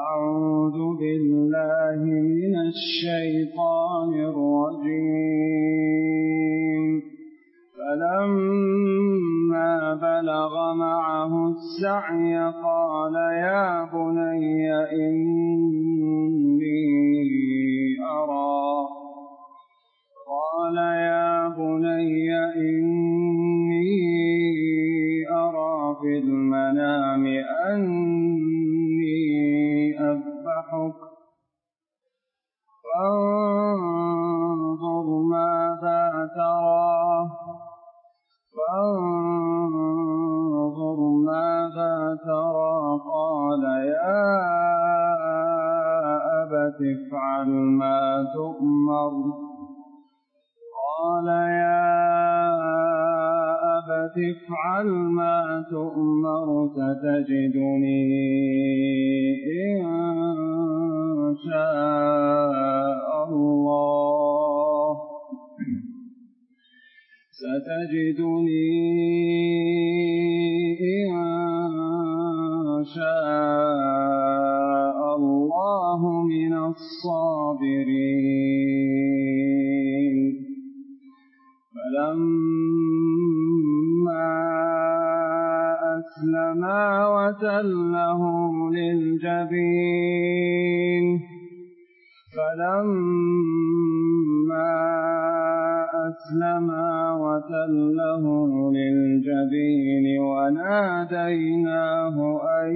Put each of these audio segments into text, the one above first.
أعوذ بالله من الشيطان الرجيم فلما بلغ معه السعي قال يا بني إني أرى في المنام أني أذبحك فانظر ماذا ترى قال يا أبت افعل ما تؤمر ستجدني إن شاء الله من الصابرين فلما أسلما وتله للجبين وناديناه أن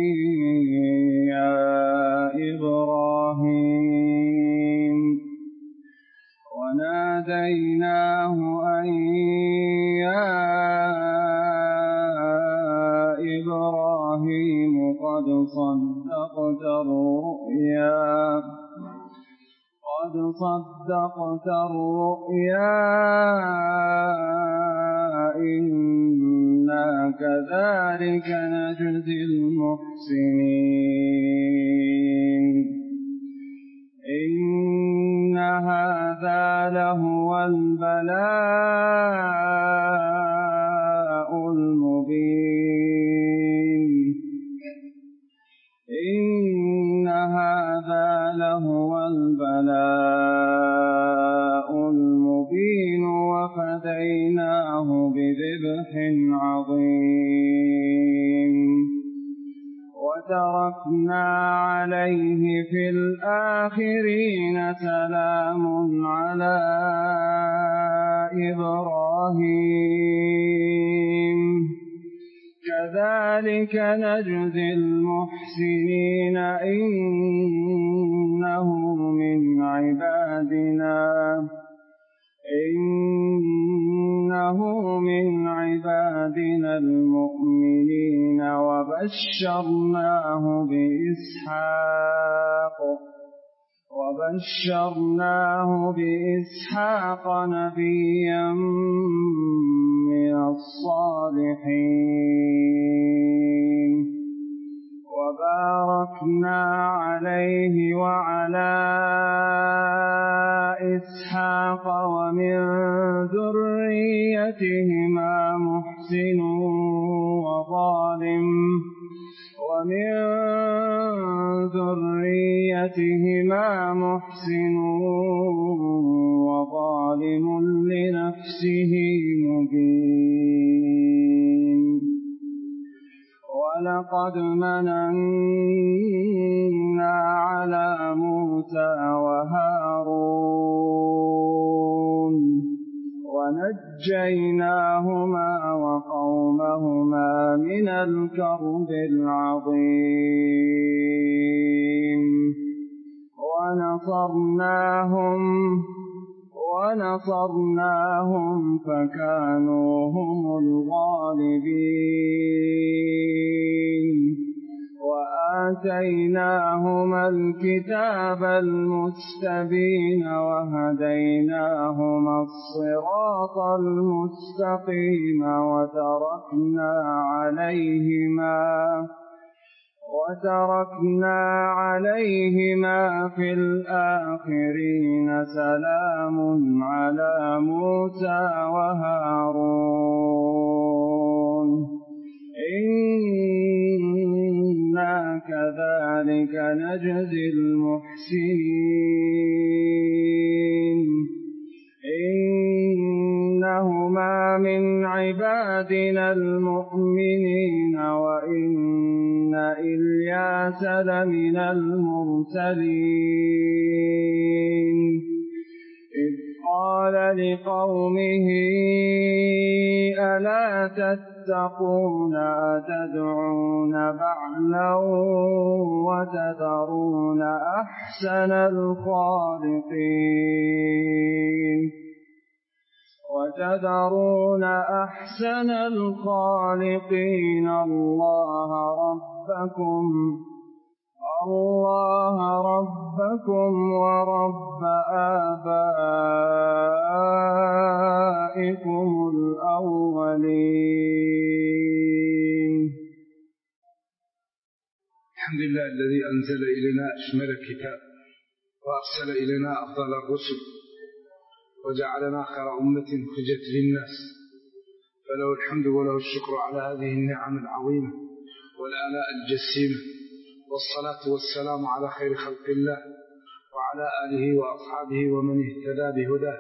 يا إبراهيم قد صدقت الرؤيا إنا كذلك نجزي المحسنين إن هذا لهو البلاء المبين وفديناه بذبح عظيم وتركنا عليه في الآخرين سلام على إبراهيم كذلك نجزي المحسنين إنه من عبادنا المؤمنين وبشرناه بإسحاق نبيا من الصالحين وباركنا عليه وعلى إسحاق ومن ذريتهما محسن وظالم لنفسه مبين ولقد مننا على موسى وهارون ونجيناهما وقومهما من الكرب العظيم ونصرناهم فكانوا هم الغالبين وآتيناهما الكتاب المستبين وهديناهما الصراط المستقيم وتركنا عليهما في الآخرين سلام على موسى وهارون إنا كذلك نجزي المحسنين إنهما من عبادنا المؤمنين وإن إلياس لمن المرسلين إذ قال لقومه ألا تتقون أتدعون بعلا وتذرون أحسن الخالقين الله ربكم ورب آبائكم الأولين. الحمد لله الذي أنزل إلينا أشمل الكتاب وأرسل إلينا أفضل الرسل وجعلنا خير أمة أخرجت للناس، فله الحمد وله الشكر على هذه النعم العظيمة والآلاء الجسيمة، والصلاة والسلام على خير خلق الله وعلى آله وأصحابه ومن اهتدى بهداه.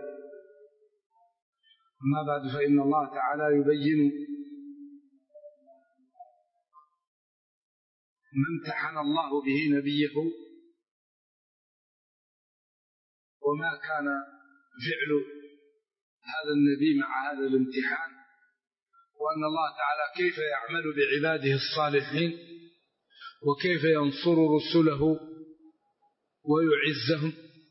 أما بعد، فإن الله تعالى يبين ما امتحن الله به نبيه وما كان فعل هذا النبي مع هذا الامتحان، وأن الله تعالى كيف يعمل بعباده الصالحين وكيف ينصر رسله ويعزهم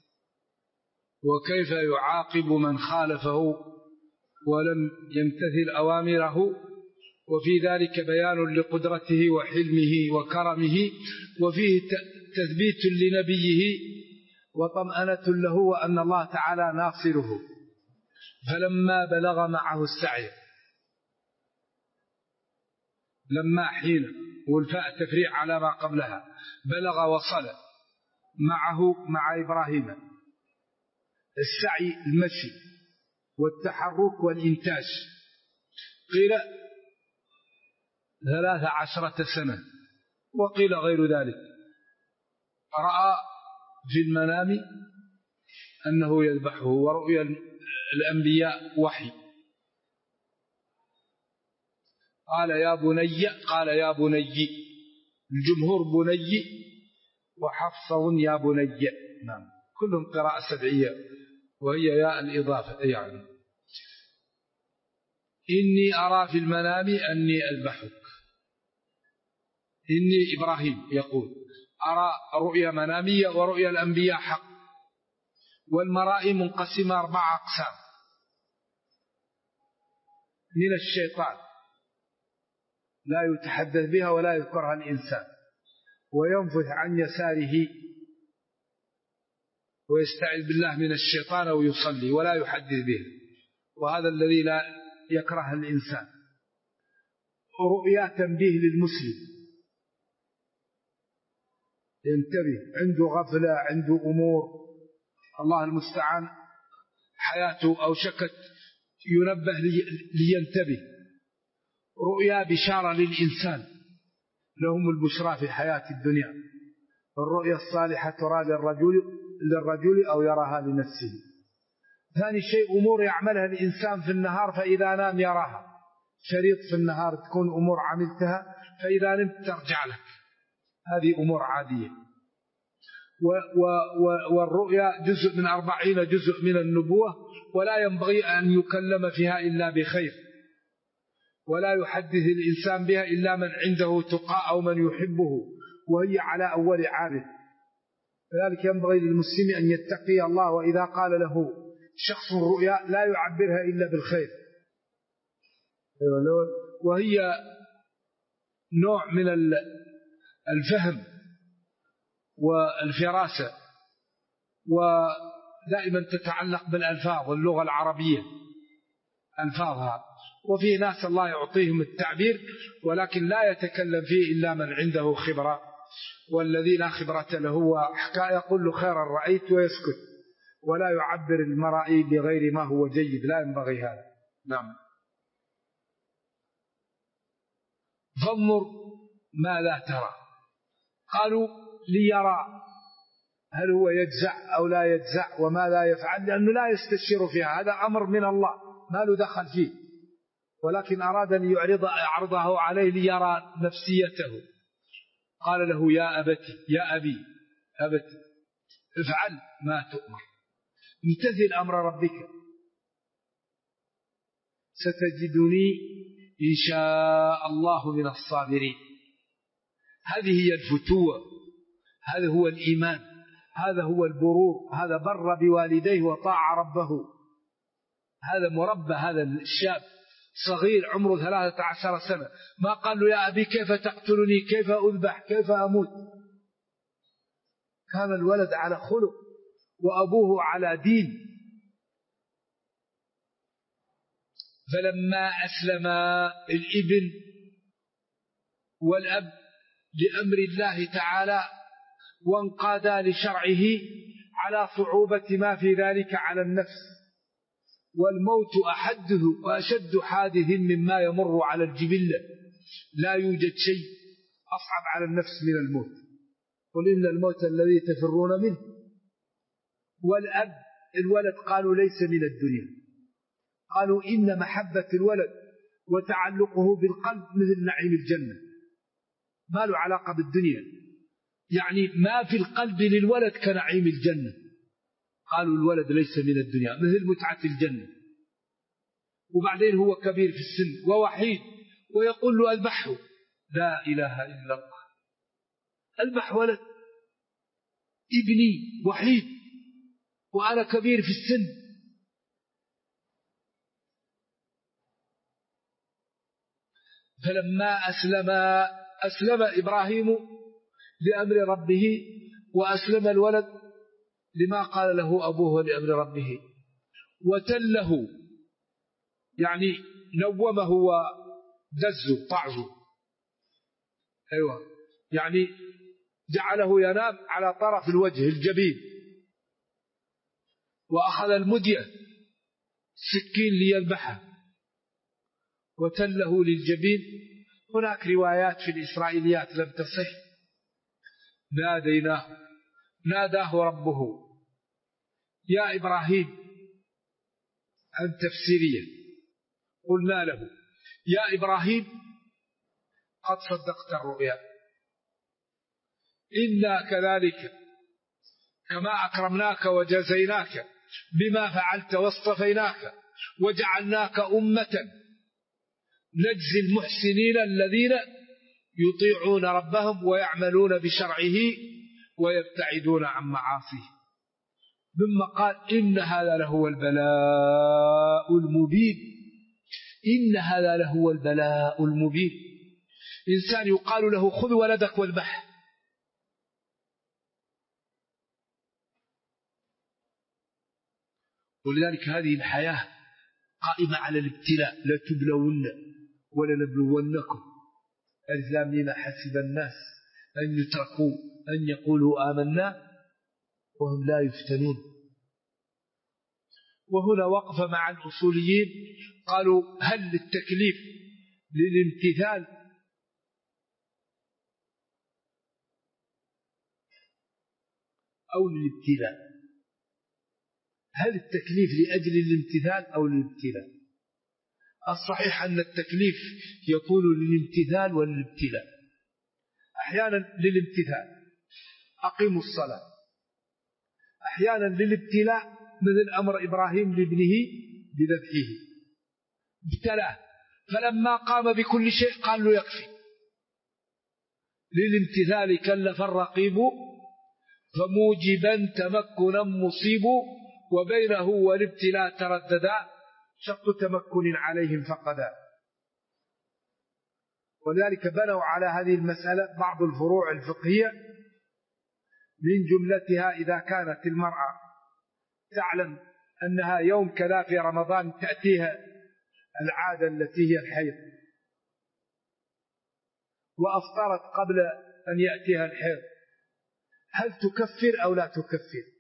وكيف يعاقب من خالفه ولم يمتثل أوامره، وفي ذلك بيان لقدرته وحلمه وكرمه، وفيه تثبيت لنبيه وطمأنة له وأن الله تعالى ناصره. فلما بلغ معه السعي، لما حين والفاء تفريع على ما قبلها، بلغ وصل معه مع إبراهيم، السعي المشي والتحرك والإنتاج، قيل 13 سنة وقيل غير ذلك. رأى في المنام أنه يذبحه، ورؤيا الأنبياء وحي. قال يا بني، الجمهور بني وحفصه يا بني، نعم كلهم قراءة سبعية وهي ياء الإضافة. يعني إني أرى في المنام أني أذبحك، إني إبراهيم يقول أرى رؤيا منامية ورؤيا الأنبياء حق، والمرائي منقسمة 4 أقسام: من الشيطان لا يتحدث بها ولا يذكرها الإنسان، وينفث عن يساره ويستعذ بالله من الشيطان ويصلي ولا يحدث به، وهذا الذي لا يكره الإنسان. رؤيا تنبيه للمسلم، ينتبه، عنده غفلة، عنده أمور الله المستعان حياته أو شكت، ينبه لينتبه. رؤيا بشارة للإنسان، لهم البشرى في حياة الدنيا. الرؤيا الصالحة ترى للرجل أو يراها لنفسه. ثاني شيء أمور يعملها الإنسان في النهار فإذا نام يراها، شريط في النهار تكون أمور عملتها فإذا نمت ترجع لك، هذه أمور عادية. والرؤيا جزء من 40 جزء من النبوة، ولا ينبغي أن يكلم فيها إلا بخير، ولا يحدث الإنسان بها إلا من عنده تقى أو من يحبه، وهي على أول عابد. لذلك ينبغي للمسلم أن يتقي الله، وإذا قال له شخص رؤيا لا يعبرها إلا بالخير. وهي نوع من الفهم والفراسة، ودائما تتعلق بالألفاظ واللغة العربية ألفاظها. وفي ناس الله يعطيهم التعبير ولكن لا يتكلم فيه إلا من عنده خبرة، والذي لا خبرة له وحكاية يقول له خيرا رأيت ويسكت، ولا يعبر المرائي بغير ما هو جيد، لا ينبغي هذا. نعم. فانظر ما لا ترى، قالوا ليرى هل هو يجزع أو لا يجزع وما لا يفعل، لأنه لا يستشير فيها، هذا أمر من الله ما له دخل فيه، ولكن أراد أن يعرضه عليه ليرى نفسيته. قال له يا أبتي، يا أبي، أبتي افعل ما تؤمر، امتثل أمر ربك، ستجدني إن شاء الله من الصابرين. هذه هي الفتوة، هذا هو الإيمان، هذا هو البرور، هذا بر بوالديه وطاع ربه. هذا مربى، هذا الشاب صغير عمره 13 سنة، ما قال له يا أبي كيف تقتلني، كيف أذبح، كيف أموت. كان الولد على خلق وأبوه على دين. فلما أسلم الابن والأب لأمر الله تعالى وانقادا لشرعه على صعوبة ما في ذلك على النفس، والموت أحده وأشد حادث مما يمر على الجبلة، لا يوجد شيء أصعب على النفس من الموت، قل إن الموت الذي تفرون منه. والأب الولد قالوا ليس من الدنيا، قالوا إن محبة الولد وتعلقه بالقلب مثل نعيم الجنة، ما له علاقة بالدنيا، يعني ما في القلب للولد كنعيم الجنة. قالوا الولد ليس من الدنيا مثل متعة الجنة. وبعدين هو كبير في السن ووحيد، ويقول له أذبحه، لا إله إلا الله، أذبح ولد ابني وحيد وأنا كبير في السن. فلما أسلم إبراهيم لأمر ربه، وأسلم الولد لما قال له أبوه لأمر ربه، وتله يعني نومه ودزه طعه، أيوة يعني جعله ينام على طرف الوجه الجبين، وأخذ المدية سكين ليذبحه وتله للجبين. هناك روايات في الإسرائيليات لم تصح. ناداه ربه يا إبراهيم عن تفسيرية. قلنا له يا إبراهيم قد صدقت الرؤيا، إنا كذلك كما أكرمناك وجزيناك بما فعلت واصطفيناك وجعلناك أمة نجزي المحسنين الذين يطيعون ربهم ويعملون بشرعه ويبتعدون عن معاصيه. ثم قال إن هذا لهو البلاء المبين، إن هذا لهو البلاء المبين. إنسان يقال له خذ ولدك واذبح، ولذلك هذه الحياة قائمة على الابتلاء، لا تبلون ولنبلونكم. الإسلام لما حسب الناس أن يتركوا أن يقولوا آمنا وهم لا يفتنون. وهنا وقف مع الأصوليين، قالوا هل التكليف للامتثال أو للابتلاء؟ هل التكليف لأجل الامتثال أو للابتلاء؟ الصحيح أن التكليف يكون للامتثال والابتلاء. أحيانا للامتثال أقيموا الصلاة، أحيانا للابتلاء مثل أمر إبراهيم لابنه بذبحه، ابتلاه فلما قام بكل شيء قال له يكفي. للامتثال كلف الرقيب فموجبا تمكنا مصيب، وبينه والابتلاء ترددا شق تمكن عليهم فقدا. ولذلك بنوا على هذه المسألة بعض الفروع الفقهية، من جملتها إذا كانت المرأة تعلم أنها يوم كذا في رمضان تأتيها العادة التي هي الحيض، وأفطرت قبل أن يأتيها الحيض، هل تكفر أو لا تكفر؟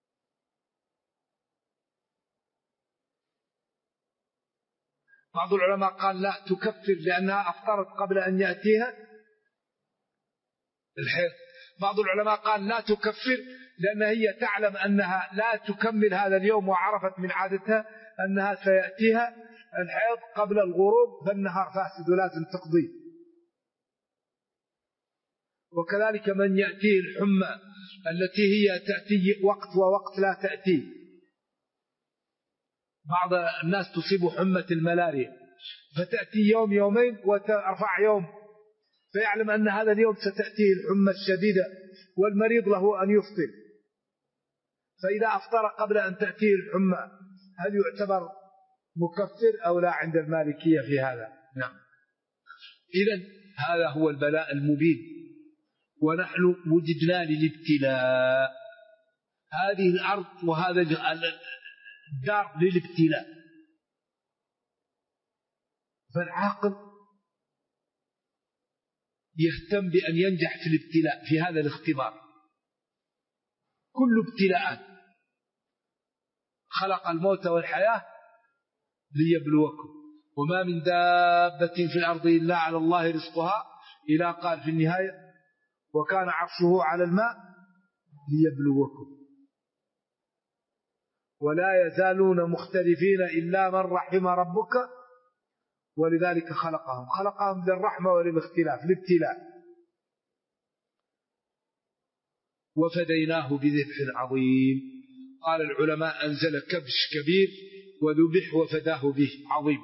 بعض العلماء قال لا تكفر، لأنها أفطرت قبل أن يأتيها الحيض. بعض العلماء قال لا تكفر لأن هي تعلم أنها لا تكمل هذا اليوم، وعرفت من عادتها أنها سيأتيها الحيض قبل الغروب، فالنهار فاسد ولازم تقضي. وكذلك من يأتيه الحمى التي هي تأتي وقت ووقت لا تأتي. بعض الناس تصيب حمى الملاريا فتأتي يوم يومين وترفع يوم، فيعلم أن هذا اليوم ستأتيه الحمى الشديدة والمريض له أن يفطر، فإذا أفطر قبل أن تأتيه الحمى هل يعتبر مكفر أو لا عند المالكية في هذا؟ نعم. إذن هذا هو البلاء المبين، ونحن وجدنا للابتلاء. هذه الأرض وهذا الدار للابتلاء، فالعاقل يهتم بأن ينجح في الابتلاء، في هذا الاختبار. كل ابتلاءات خلق الموت والحياة ليبلوكم، وما من دابة في الأرض إلا على الله رزقها، إلى قال في النهاية وكان عرشه على الماء ليبلوكم ولا يزالون مختلفين إلا من رحم ربك ولذلك خلقهم للرحمة وللاختلاف الابتلاء. وفديناه بذبح عظيم. قال العلماء أنزل كبش كبير وذبح وفداه به عظيم.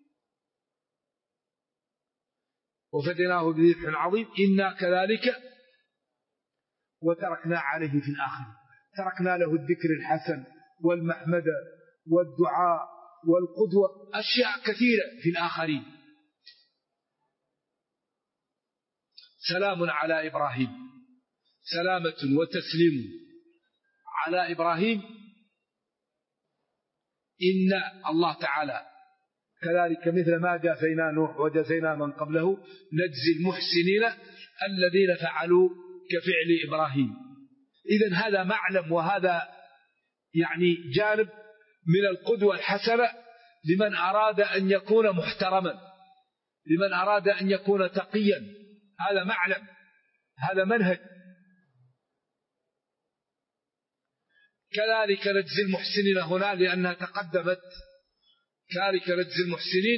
وفديناه بذبح عظيم إنا كذلك وتركنا عليه في الآخر. تركنا له الذكر الحسن والمحمدة والدعاء والقدوة، أشياء كثيرة في الآخرين. سلام على إبراهيم، سلامة وتسليم على إبراهيم. إن الله تعالى كذلك مثل ما جازينا نوح وجزينا من قبله نجزي المحسنين الذين فعلوا كفعل إبراهيم. إذن هذا معلم، وهذا يعني جانب من القدوة الحسنة لمن أراد أن يكون محترما، لمن أراد أن يكون تقيا. هذا معلم، هذا منهج. كذلك نجزي المحسنين هنا لأنها تقدمت. كذلك نجزي المحسنين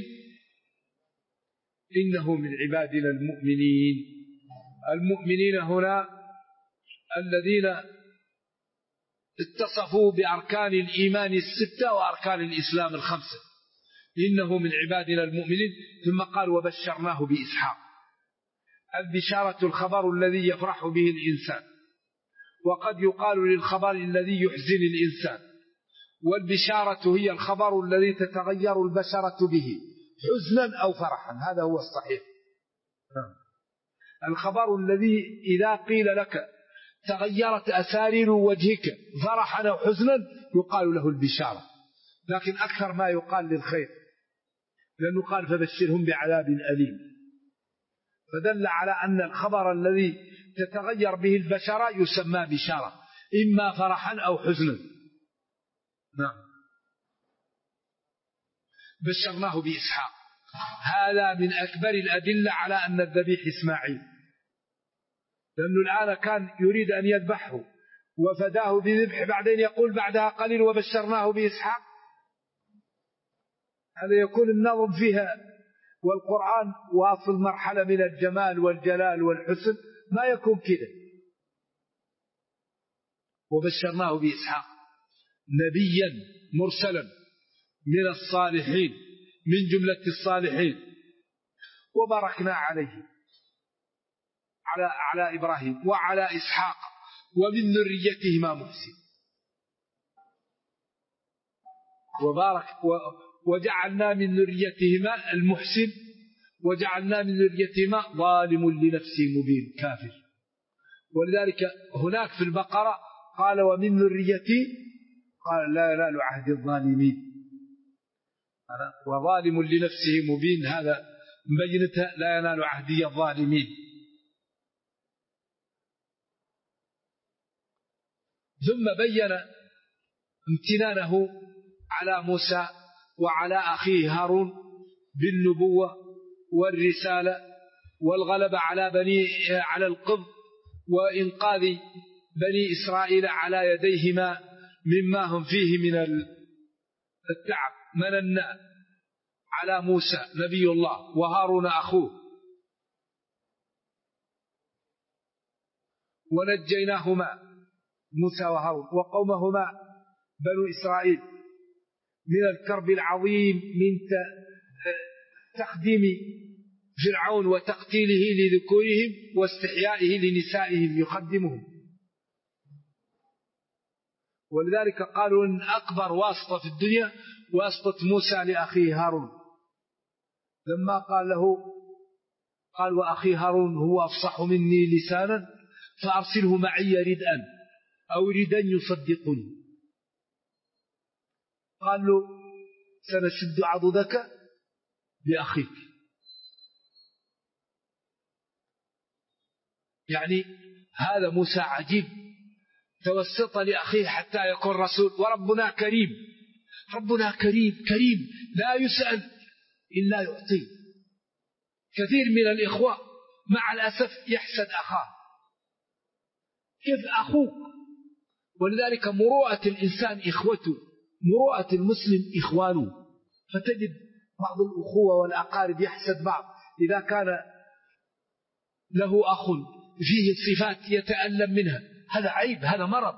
إنه من عبادنا المؤمنين. المؤمنين هنا الذين اتصفوا بأركان الإيمان الستة وأركان الإسلام الخمسة. إنه من عبادنا المؤمنين. ثم قال وبشرناه بإسحاق. البشارة الخبر الذي يفرح به الإنسان، وقد يقال للخبر الذي يحزن الإنسان، والبشارة هي الخبر الذي تتغير البشرة به حزنا أو فرحا. هذا هو الصحيح. الخبر الذي إذا قيل لك تغيرت أسارير وجهك فرحا أو حزنا يقال له البشارة، لكن أكثر ما يقال للخير، لأنه قال فبشرهم بعذاب أليم، فدل على أن الخبر الذي تتغير به البشرة يسمى بشارة، إما فرحا أو حزنا. نعم. بشرناه بإسحاق. هذا من أكبر الأدلة على أن الذبيح إسماعيل، لأنه الآن كان يريد أن يذبحه وفداه بذبح، بعدين يقول بعدها قليل وبشرناه بإسحاق. هذا يكون النظم فيها، والقرآن واصل مرحلة من الجمال والجلال والحسن ما يكون كده. وبشرناه بإسحاق نبيا مرسلا من الصالحين، من جملة الصالحين. وباركنا عليه على إبراهيم وعلى إسحاق ومن ذريتهما محسن. وبارك وجعلنا من ذريتهما المحسن، وجعلنا من ذريتهما ظالم لنفسه مبين كافر. ولذلك هناك في البقرة قال ومن ذريتي، قال لا ينال عهد الظالمين. وظالم لنفسه مبين هذا مبينتها لا ينال عهدي الظالمين. ثم بين امتنانه على موسى وعلى أخيه هارون بالنبوة والرسالة والغلبة على القبط وإنقاذ بني إسرائيل على يديهما مما هم فيه من التعب. مننا على موسى نبي الله وهارون أخوه ونجيناهما موسى وهارون وقومهما بنو إسرائيل من الكرب العظيم من تخديم فرعون وتقتيله لذكورهم واستحيائه لنسائهم يخدمهم. ولذلك قالوا إن أكبر واسطة في الدنيا واسطة موسى لأخيه هارون، لما قال له قال وأخي هارون هو أفصح مني لسانا فأرسله معي ردءا أو ردا يصدقني. قال له سنشد عضدك بأخيك، يعني هذا موسى عجيب توسط لأخيه حتى يكون رسول. وربنا كريم، ربنا كريم لا يسأل إلا يعطي. كثير من الإخوة مع الأسف يحسد أخاه، كيف أخوك؟ ولذلك مروءة الإنسان إخوته، مروءة المسلم إخوانه. فتجد بعض الأخوة والأقارب يحسد بعض إذا كان له أخ فيه صفات يتألم منها، هذا عيب، هذا مرض.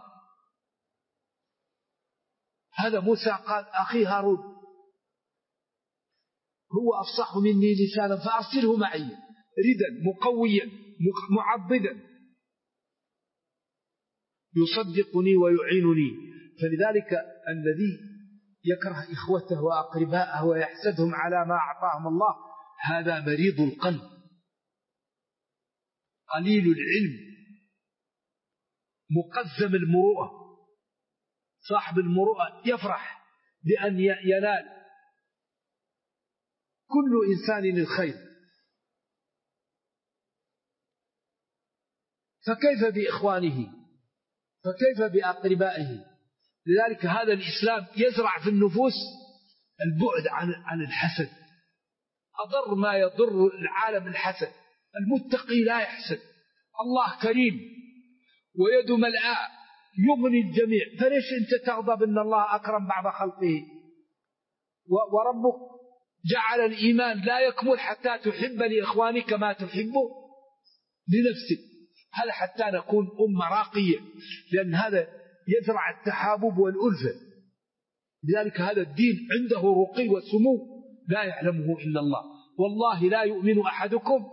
هذا موسى قال أخي هارون هو أفصح مني لسانا فأرسله معي ردا مقويا معضدا يصدقني ويعينني. فلذلك الذي يكره إخوته وأقرباءه ويحسدهم على ما أعطاهم الله هذا مريض القلب قليل العلم مقزم المروءة. صاحب المروءة يفرح بأن ينال كل إنسان الخير. فكيف بإخوانه؟ فكيف بأقربائه؟ لذلك هذا الإسلام يزرع في النفوس البعد عن الحسد. أضر ما يضر العالم الحسد. المتقي لا يحسد، الله كريم ويد ملآء يغني الجميع، فليش أنت تغضب أن الله أكرم بعض خلقه؟ وربك جعل الإيمان لا يكمل حتى تحب لإخوانك ما تحب لنفسك. هذا حتى نكون أمة راقية، لأن هذا يزرع التحابب والألفة. لذلك هذا الدين عنده رقي وسمو لا يعلمه إلا الله. والله لا يؤمن أحدكم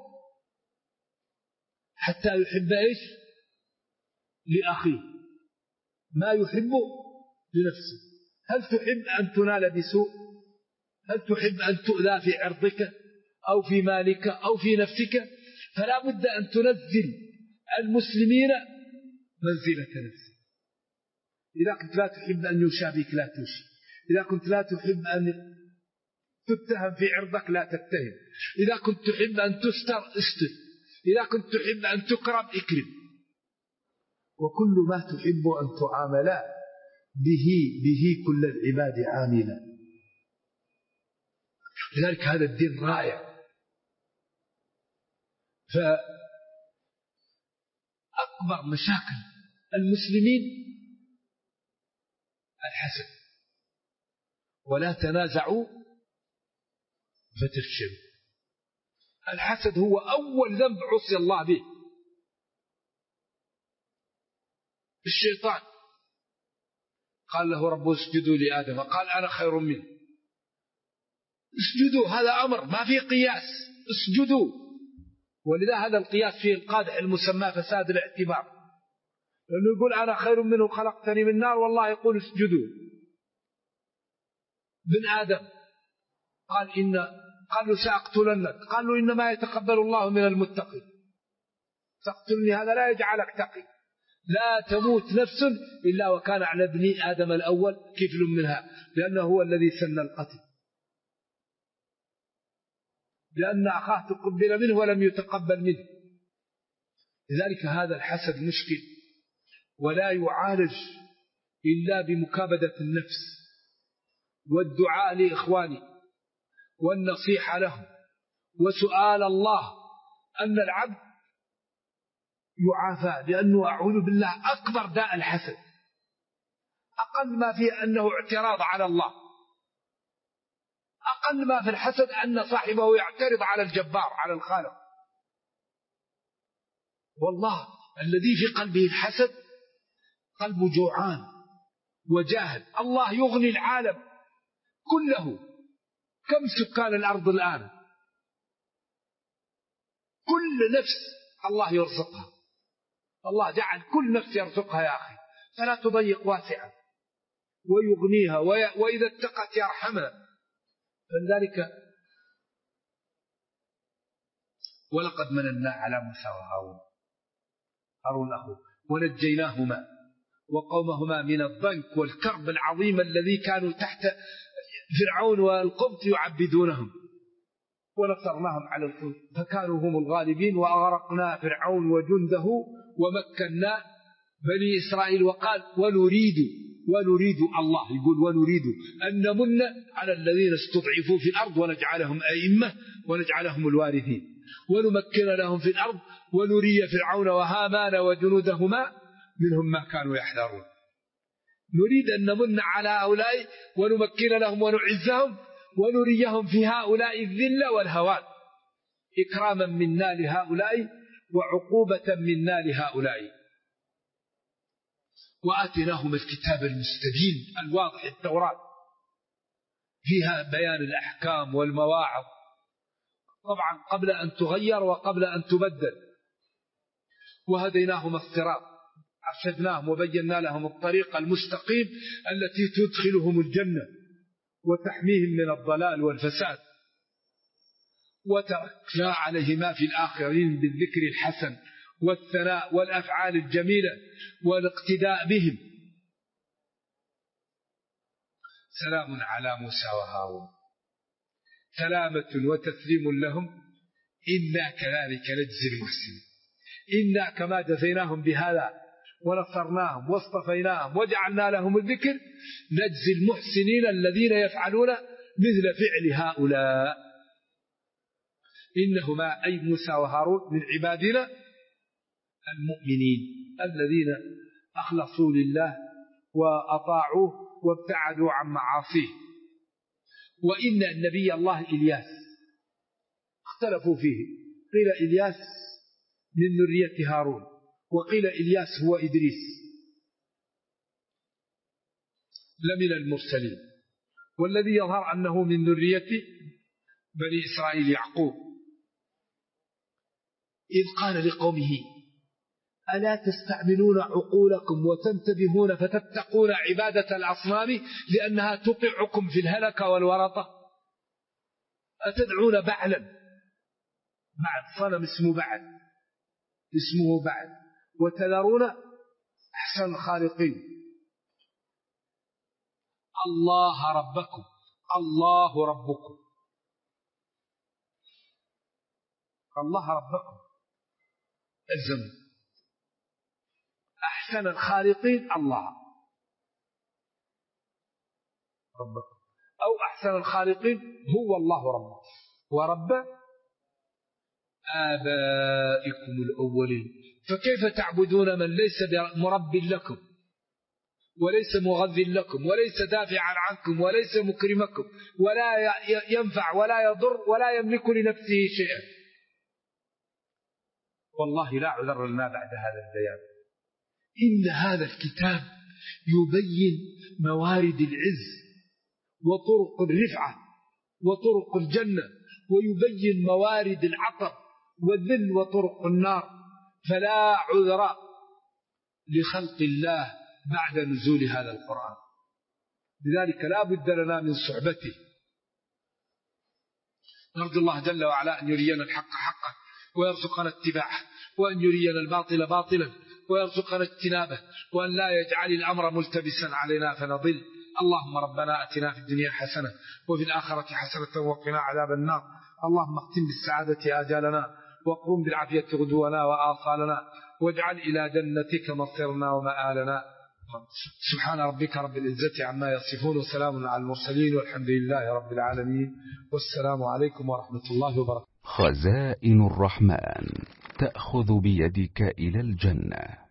حتى يحب إيش لأخيه ما يحب لنفسه. هل تحب أن تنال بسوء؟ هل تحب أن تؤذى في عرضك أو في مالك أو في نفسك؟ فلا بد أن تنزل المسلمين منزلة نفسك. إذا كنت لا تحب أن يشابك لا تشي، إذا كنت لا تحب أن تتهم في عرضك لا تتهم، إذا كنت تحب أن تستر استر، إذا كنت تحب أن تكرم اكرم. وكل ما تحب أن تعامل به كل العباد عاملا. لذلك هذا الدين رائع. فأكبر مشاكل المسلمين الحسد. ولا تنازعوا فتفشلوا. الحسد هو أول ذنب عصي الله به. الشيطان قال له رب اسجدوا لآدم قال أنا خير منه. اسجدوا، هذا أمر ما فيه قياس، اسجدوا. ولذا هذا القياس فيه القادح المسمى فساد الاعتبار، لأنه يقول أنا خير منه خلقتني من نار، والله يقول اسجدوا. بن آدم قال له سأقتلنك، قال له إنما يتقبل الله من المتقين. تقتلني هذا لا يجعلك تقي. لا تموت نفس إلا وكان على ابن آدم الأول كفل منها، لأنه هو الذي سن القتل، لأن أخاه تقبل منه ولم يتقبل منه. لذلك هذا الحسد مشكل، ولا يعالج إلا بمكابدة النفس والدعاء لإخوانه والنصيحة لهم وسؤال الله. أن العبد يعافى، لأنه أعوذ بالله أكبر داء الحسد، أقل ما فيه أنه اعتراض على الله، أقل ما في الحسد أن صاحبه يعترض على الجبار على الخالق. والله الذي في قلبه الحسد قلبه جوعان وجاهل. الله يغني العالم كله. كم سكان الأرض الآن؟ كل نفس الله يرزقها، الله جعل كل نفس يرزقها يا أخي، فلا تضيق واسعا، ويغنيها، وإذا اتقت يرحمها. فلذلك ولقد مننا على موسى وهارون أخوه ونجيناهما وقومهما من الضنك والكرب العظيم الذي كانوا تحت فرعون والقبط يعبدونهم، ونصرناهم على الفلك فكانوا هم الغالبين، وأغرقنا فرعون وجنده ومكنا بني إسرائيل. وقال ونريد الله يقول ونريد أن نمن على الذين استضعفوا في الأرض ونجعلهم أئمة ونجعلهم الوارثين ونمكن لهم في الأرض ونري فرعون وهامان وجنودهما منهم ما كانوا يحذرون. نريد أن نمن على هؤلاء ونمكن لهم ونعزهم ونريهم في هؤلاء الذل والهوان، إكراما منا لهؤلاء وعقوبة منا لهؤلاء. وآتيناهم الكتاب المستبين الواضح، التوراة فيها بيان الأحكام والمواعظ، طبعا قبل أن تغير وقبل أن تبدل. وهديناهم الصراط، أرشدناهم وبينا لهم الطريق المستقيم التي تدخلهم الجنة وتحميهم من الضلال والفساد. وتركنا عليهما في الآخرين بالذكر الحسن والثناء والأفعال الجميلة والاقتداء بهم. سلام على موسى وهارون، سلامة وتسليم لهم، إنا كذلك نجزي المحسنين. إنا كما جزيناهم بهذا ونصرناهم واصطفيناهم وجعلنا لهم الذكر نجزي المحسنين الذين يفعلون مثل فعل هؤلاء. إنهما أي موسى وهارون من عبادنا المؤمنين الذين أخلصوا لله وأطاعوه وابتعدوا عن معاصيه. وإن النبي الله إلياس اختلفوا فيه، قيل إلياس من ذرية هارون، وقيل إلياس هو إدريس لمن المرسلين، والذي يظهر أنه من ذرية بني إسرائيل يعقوب، إذ قال لقومه ألا تستعملون عقولكم وتنتبهون فتتقون عبادة الأصنام لأنها تطيعكم في الهلكة والورطة؟ أتدعون بعلا، بعد صنم اسمه بعد، وتذرون أحسن الخالقين الله ربكم الله ربكم الله ربكم الزمن أحسن الخالقين الله ربكم، أو أحسن الخالقين هو الله ربكم ورب آبائكم الأولين. فكيف تعبدون من ليس مرب لكم وليس مغذي لكم وليس دافعا عنكم وليس مكرمكم ولا ينفع ولا يضر ولا يملك لنفسه شيئا؟ والله لا عذر لنا بعد هذا البيان. إن هذا الكتاب يبين موارد العز وطرق الرفعة وطرق الجنة، ويبين موارد العطب والذل وطرق النار، فلا عذر لخلق الله بعد نزول هذا القرآن. لذلك لا بد لنا من صحبته. نرجو الله جل وعلا أن يرينا الحق حقا ويرزقنا اتباعه، وأن يرينا الباطل باطلا ويرزقنا اجتنابه، وأن لا يجعل الأمر ملتبسا علينا فنضل. اللهم ربنا أتنا في الدنيا حسنة وفي الآخرة حسنة وقنا عذاب النار. اللهم اختم بالسعادة آجالنا وقم بالعافية غدونا وآصالنا، واجعل إلى جنتك مصيرنا ومآلنا. سبحان ربك رب العزة عما يصفون وسلام على المرسلين والحمد لله رب العالمين، والسلام عليكم ورحمة الله وبركاته. خزائن الرحمن تأخذ بيدك إلى الجنة.